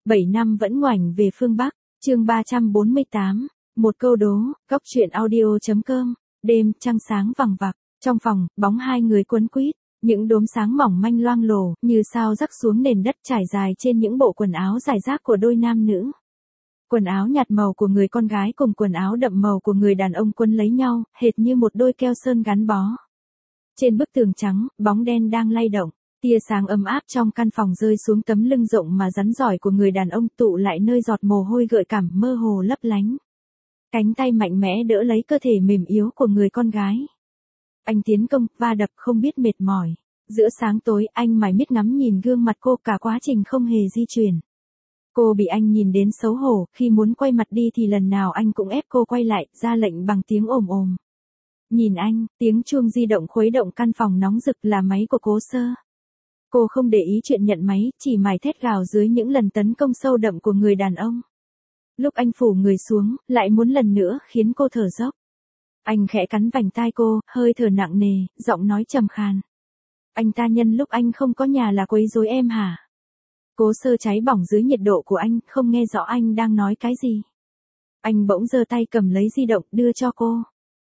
7 năm vẫn ngoảnh về phương Bắc, chương 348, một câu đố, góc truyện audio.com, đêm, trăng sáng vằng vặc, trong phòng, bóng hai người quấn quýt, những đốm sáng mỏng manh loang lổ, như sao rắc xuống nền đất trải dài trên những bộ quần áo rải rác của đôi nam nữ. Quần áo nhạt màu của người con gái cùng quần áo đậm màu của người đàn ông quấn lấy nhau, hệt như một đôi keo sơn gắn bó. Trên bức tường trắng, bóng đen đang lay động. Tia sáng ấm áp trong căn phòng rơi xuống tấm lưng rộng mà rắn giỏi của người đàn ông tụ lại nơi giọt mồ hôi gợi cảm mơ hồ lấp lánh. Cánh tay mạnh mẽ đỡ lấy cơ thể mềm yếu của người con gái. Anh tiến công, va đập không biết mệt mỏi. Giữa sáng tối anh mải miết ngắm nhìn gương mặt cô cả quá trình không hề di chuyển. Cô bị anh nhìn đến xấu hổ, khi muốn quay mặt đi thì lần nào anh cũng ép cô quay lại, ra lệnh bằng tiếng ồm ồm. Nhìn anh, tiếng chuông di động khuấy động căn phòng nóng rực là máy của Cố Sơ. Cô không để ý chuyện nhận máy, chỉ mải thét gào dưới những lần tấn công sâu đậm của người đàn ông. Lúc anh phủ người xuống, lại muốn lần nữa khiến cô thở dốc. Anh khẽ cắn vành tai cô, hơi thở nặng nề, giọng nói trầm khàn. Anh ta nhân lúc anh không có nhà là quấy rối em hả? Cố Sơ cháy bỏng dưới nhiệt độ của anh, không nghe rõ anh đang nói cái gì. Anh bỗng giơ tay cầm lấy di động đưa cho cô.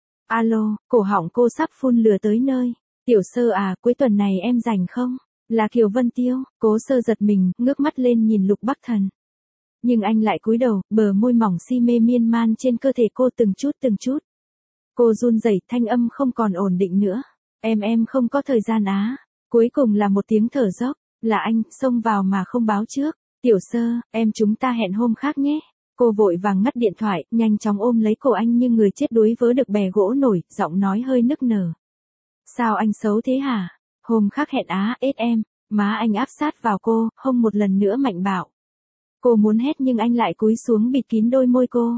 Alo, cổ họng cô sắp phun lửa tới nơi. Tiểu Sơ à, cuối tuần này em rảnh không? Là Kiều Vân Tiêu. Cố Sơ giật mình, ngước mắt lên nhìn Lục Bắc Thần. Nhưng anh lại cúi đầu, bờ môi mỏng si mê miên man trên cơ thể cô từng chút từng chút. Cô run rẩy, thanh âm không còn ổn định nữa. Em không có thời gian á. Cuối cùng là một tiếng thở dốc. Là anh, xông vào mà không báo trước. Tiểu Sơ, chúng ta hẹn hôm khác nhé. Cô vội vàng ngắt điện thoại, nhanh chóng ôm lấy cổ anh như người chết đuối vớ được bè gỗ nổi, giọng nói hơi nức nở. Sao anh xấu thế hả? Hôm khác hẹn á, em. Má anh áp sát vào cô, hông một lần nữa mạnh bạo. Cô muốn hét nhưng anh lại cúi xuống bịt kín đôi môi cô.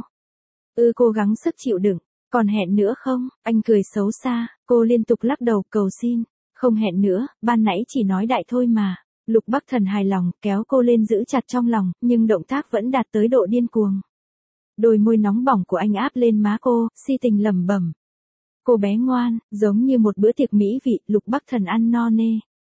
Cố gắng sức chịu đựng. Còn hẹn nữa không? Anh cười xấu xa, cô liên tục lắc đầu cầu xin. Không hẹn nữa, ban nãy chỉ nói đại thôi mà. Lục Bắc Thần hài lòng, kéo cô lên giữ chặt trong lòng, nhưng động tác vẫn đạt tới độ điên cuồng. Đôi môi nóng bỏng của anh áp lên má cô, si tình lẩm bẩm. Cô bé ngoan, giống như một bữa tiệc mỹ vị, Lục Bắc Thần ăn no nê.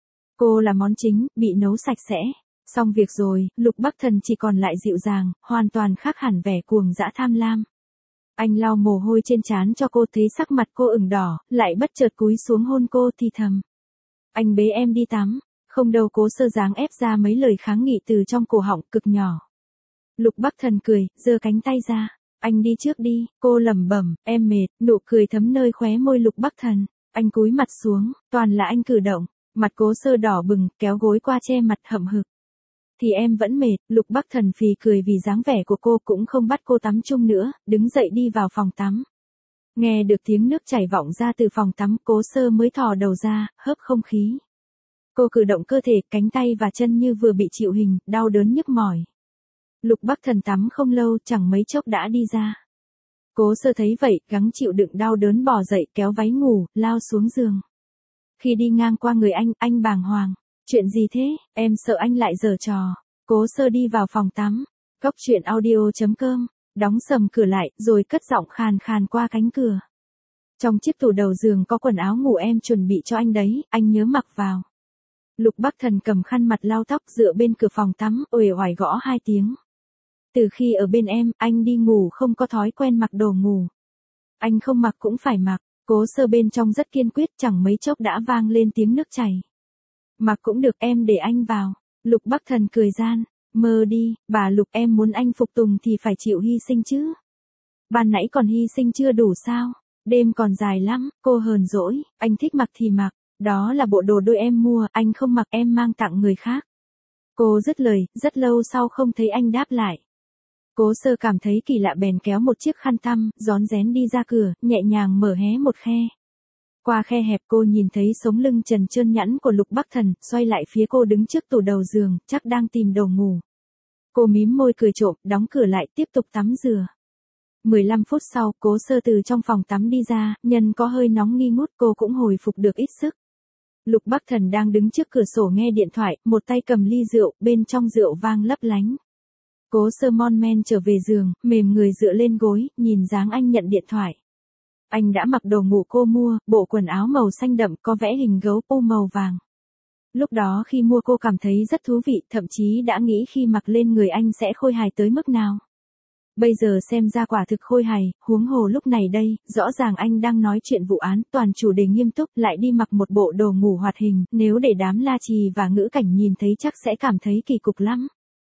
Cô là món chính, bị nấu sạch sẽ. Xong việc rồi, Lục Bắc Thần chỉ còn lại dịu dàng, hoàn toàn khác hẳn vẻ cuồng dã tham lam. Anh lau mồ hôi trên trán cho cô, thấy sắc mặt cô ửng đỏ, lại bất chợt cúi xuống hôn cô thì thầm. Anh bế em đi tắm. Không đâu. Cố Sơ dáng ép ra mấy lời kháng nghị từ trong cổ họng cực nhỏ. Lục Bắc Thần cười, giơ cánh tay ra. Anh đi trước đi, cô lẩm bẩm, em mệt, nụ cười thấm nơi khóe môi Lục Bắc Thần. Anh cúi mặt xuống, toàn là anh cử động. Mặt Cố Sơ đỏ bừng, kéo gối qua che mặt hậm hực. Thì em vẫn mệt. Lục Bắc Thần phì cười vì dáng vẻ của cô, cũng không bắt cô tắm chung nữa, đứng dậy đi vào phòng tắm. Nghe được tiếng nước chảy vọng ra từ phòng tắm, Cố Sơ mới thò đầu ra, hớp không khí. Cô cử động cơ thể, cánh tay và chân như vừa bị chịu hình, đau đớn nhức mỏi. Lục Bắc Thần tắm không lâu, chẳng mấy chốc đã đi ra. Cố Sơ thấy vậy, gắng chịu đựng đau đớn bò dậy, kéo váy ngủ, lao xuống giường. Khi đi ngang qua người anh bàng hoàng. Chuyện gì thế, em sợ anh lại giở trò. Cố Sơ đi vào phòng tắm. Góc truyện audio.com, đóng sầm cửa lại, rồi cất giọng khàn khàn qua cánh cửa. Trong chiếc tủ đầu giường có quần áo ngủ em chuẩn bị cho anh đấy, anh nhớ mặc vào. Lục Bắc Thần cầm khăn mặt lau tóc dựa bên cửa phòng tắm, uể oải gõ 2 tiếng. Từ khi ở bên em, anh đi ngủ không có thói quen mặc đồ ngủ. Anh không mặc cũng phải mặc. Cố Sơ bên trong rất kiên quyết, chẳng mấy chốc đã vang lên tiếng nước chảy. Mặc cũng được, em để anh vào. Lục Bắc Thần cười gian. Mơ đi, bà Lục, em muốn anh phục tùng thì phải chịu hy sinh chứ. Ban nãy còn hy sinh chưa đủ sao? Đêm còn dài lắm. Cô hờn dỗi. Anh thích mặc thì mặc. Đó là bộ đồ đôi em mua, anh không mặc, em mang tặng người khác. Cô dứt lời, rất lâu sau không thấy anh đáp lại. Cố Sơ cảm thấy kỳ lạ bèn kéo một chiếc khăn tăm, rón rén đi ra cửa, nhẹ nhàng mở hé một khe. Qua khe hẹp cô nhìn thấy sống lưng trần trơn nhẵn của Lục Bắc Thần, xoay lại phía cô đứng trước tủ đầu giường, chắc đang tìm đồ ngủ. Cô mím môi cười trộm, đóng cửa lại, tiếp tục tắm rửa. 15 phút sau, Cố Sơ từ trong phòng tắm đi ra, nhân có hơi nóng nghi ngút, cô cũng hồi phục được ít sức. Lục Bắc Thần đang đứng trước cửa sổ nghe điện thoại, một tay cầm ly rượu, bên trong rượu vang lấp lánh. Cố Sơ mon men trở về giường, mềm người dựa lên gối, nhìn dáng anh nhận điện thoại. Anh đã mặc đồ ngủ cô mua, bộ quần áo màu xanh đậm có vẽ hình gấu pu màu vàng. Lúc đó khi mua cô cảm thấy rất thú vị, thậm chí đã nghĩ khi mặc lên người anh sẽ khôi hài tới mức nào. Bây giờ xem ra quả thực khôi hài, huống hồ lúc này đây, rõ ràng anh đang nói chuyện vụ án, toàn chủ đề nghiêm túc, lại đi mặc một bộ đồ ngủ hoạt hình, nếu để đám La Trì và Ngữ Cảnh nhìn thấy chắc sẽ cảm thấy kỳ cục lắm.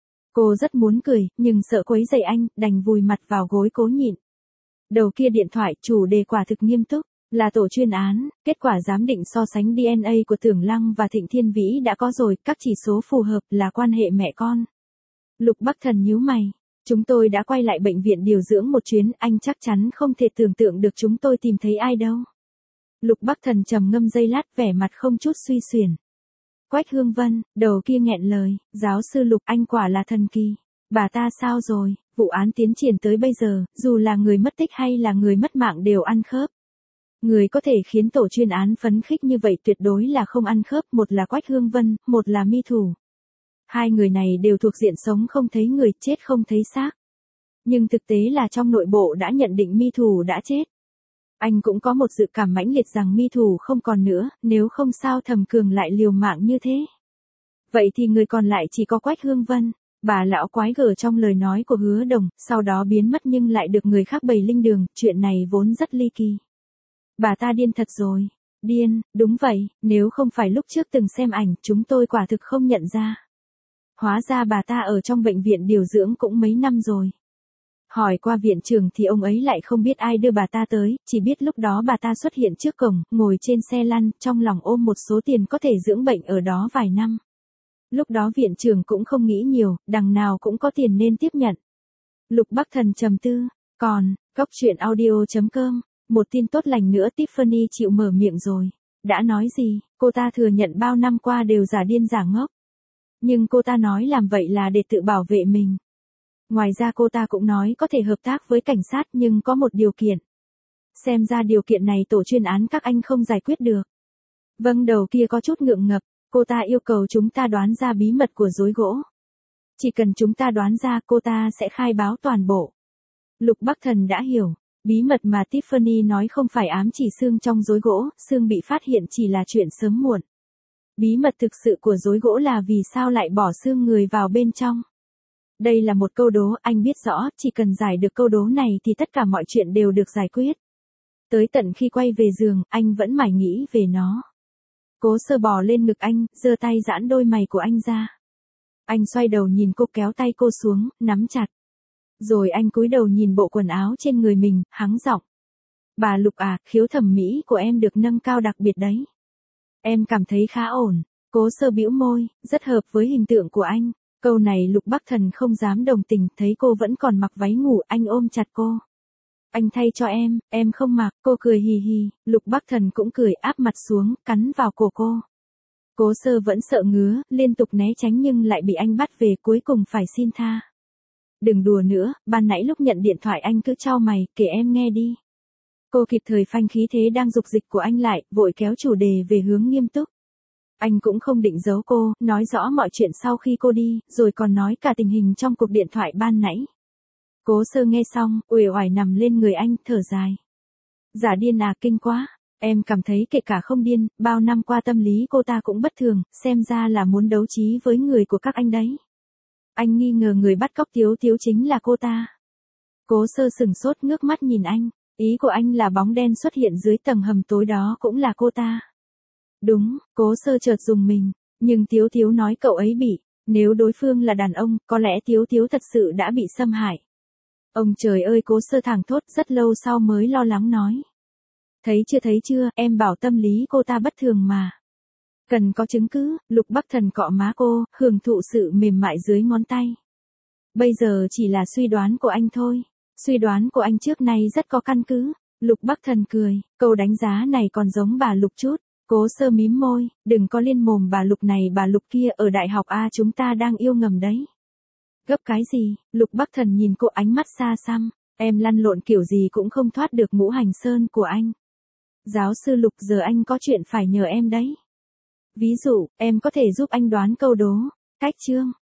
Cô rất muốn cười, nhưng sợ quấy rầy anh, đành vùi mặt vào gối cố nhịn. Đầu kia điện thoại, chủ đề quả thực nghiêm túc, là tổ chuyên án, kết quả giám định so sánh DNA của Tưởng Lăng và Thịnh Thiên Vĩ đã có rồi, các chỉ số phù hợp là quan hệ mẹ con. Lục Bắc Thần nhíu mày. Chúng tôi đã quay lại bệnh viện điều dưỡng một chuyến, anh chắc chắn không thể tưởng tượng được chúng tôi tìm thấy ai đâu. Lục Bắc Thần trầm ngâm giây lát, vẻ mặt không chút suy xuyển. Quách Hương Vân, đầu kia nghẹn lời, giáo sư Lục, anh quả là thần kỳ. Bà ta sao rồi, vụ án tiến triển tới bây giờ, dù là người mất tích hay là người mất mạng đều ăn khớp. Người có thể khiến tổ chuyên án phấn khích như vậy tuyệt đối là không ăn khớp, một là Quách Hương Vân, một là Mi Thủ. Hai người này đều thuộc diện sống không thấy người, chết không thấy xác. Nhưng thực tế là trong nội bộ đã nhận định Mi Thủ đã chết. Anh cũng có một dự cảm mãnh liệt rằng Mi Thủ không còn nữa, nếu không sao Thẩm Cường lại liều mạng như thế. Vậy thì người còn lại chỉ có Quách Hương Vân. Bà lão quái gở trong lời nói của Hứa Đồng, sau đó biến mất nhưng lại được người khác bày linh đường, chuyện này vốn rất ly kỳ. Bà ta điên thật rồi. Điên, đúng vậy, nếu không phải lúc trước từng xem ảnh, chúng tôi quả thực không nhận ra. Hóa ra bà ta ở trong bệnh viện điều dưỡng cũng mấy năm rồi. Hỏi qua viện trưởng thì ông ấy lại không biết ai đưa bà ta tới, chỉ biết lúc đó bà ta xuất hiện trước cổng, ngồi trên xe lăn, trong lòng ôm một số tiền có thể dưỡng bệnh ở đó vài năm. Lúc đó viện trưởng cũng không nghĩ nhiều, đằng nào cũng có tiền nên tiếp nhận. Lục Bắc Thần trầm tư, còn, góc truyện audio.com, một tin tốt lành nữa, Tiffany chịu mở miệng rồi. Đã nói gì, cô ta thừa nhận bao năm qua đều giả điên giả ngốc. Nhưng cô ta nói làm vậy là để tự bảo vệ mình. Ngoài ra cô ta cũng nói có thể hợp tác với cảnh sát nhưng có một điều kiện. Xem ra điều kiện này tổ chuyên án các anh không giải quyết được. Vâng, đầu kia có chút ngượng ngập, cô ta yêu cầu chúng ta đoán ra bí mật của rối gỗ. Chỉ cần chúng ta đoán ra cô ta sẽ khai báo toàn bộ. Lục Bắc Thần đã hiểu, bí mật mà Tiffany nói không phải ám chỉ xương trong rối gỗ, xương bị phát hiện chỉ là chuyện sớm muộn. Bí mật thực sự của rối gỗ là vì sao lại bỏ xương người vào bên trong. Đây là một câu đố, anh biết rõ, chỉ cần giải được câu đố này thì tất cả mọi chuyện đều được giải quyết. Tới tận khi quay về giường, anh vẫn mải nghĩ về nó. Cố Sơ bò lên ngực anh, giơ tay giãn đôi mày của anh ra. Anh xoay đầu nhìn cô, kéo tay cô xuống, nắm chặt. Rồi anh cúi đầu nhìn bộ quần áo trên người mình, hắng giọng. Bà Lục à, khiếu thẩm mỹ của em được nâng cao đặc biệt đấy. Em cảm thấy khá ổn. Cố Sơ bĩu môi, rất hợp với hình tượng của anh. Câu này Lục Bắc Thần không dám đồng tình, thấy cô vẫn còn mặc váy ngủ, anh ôm chặt cô. Anh thay cho em không mặc, cô cười hì hì, Lục Bắc Thần cũng cười, áp mặt xuống, cắn vào cổ cô. Cố Sơ vẫn sợ ngứa, liên tục né tránh nhưng lại bị anh bắt về, cuối cùng phải xin tha. Đừng đùa nữa, ban nãy lúc nhận điện thoại anh cứ chau mày, kể em nghe đi. Cô kịp thời phanh khí thế đang dục dịch của anh lại, vội kéo chủ đề về hướng nghiêm túc. Anh cũng không định giấu cô, nói rõ mọi chuyện sau khi cô đi, rồi còn nói cả tình hình trong cuộc điện thoại ban nãy. Cố Sơ nghe xong, uể oải nằm lên người anh, thở dài. Giả điên à, kinh quá. Em cảm thấy kể cả không điên, bao năm qua tâm lý cô ta cũng bất thường, xem ra là muốn đấu trí với người của các anh đấy. Anh nghi ngờ người bắt cóc Tiếu Tiếu chính là cô ta. Cố Sơ sửng sốt, ngước mắt nhìn anh, ý của anh là bóng đen xuất hiện dưới tầng hầm tối đó cũng là cô ta. Đúng, Cố Sơ chợt dùng mình, nhưng Tiếu Tiếu nói cậu ấy bị, nếu đối phương là đàn ông, có lẽ Tiếu Tiếu thật sự đã bị xâm hại. Ông trời ơi, Cố Sơ thảng thốt, rất lâu sau mới lo lắng nói. Thấy chưa, em bảo tâm lý cô ta bất thường mà. Cần có chứng cứ, Lục Bắc Thần cọ má cô, hưởng thụ sự mềm mại dưới ngón tay. Bây giờ chỉ là suy đoán của anh thôi. Suy đoán của anh trước nay rất có căn cứ. Lục Bắc Thần cười, câu đánh giá này còn giống bà Lục chút. Cố Sơ mím môi, đừng có liên mồm bà Lục này bà Lục kia, ở đại học A chúng ta đang yêu ngầm đấy. Gấp cái gì, Lục Bắc Thần nhìn cô, ánh mắt xa xăm, em lăn lộn kiểu gì cũng không thoát được ngũ hành sơn của anh. Giáo sư Lục, giờ anh có chuyện phải nhờ em đấy. Ví dụ, em có thể giúp anh đoán câu đố, cách chương.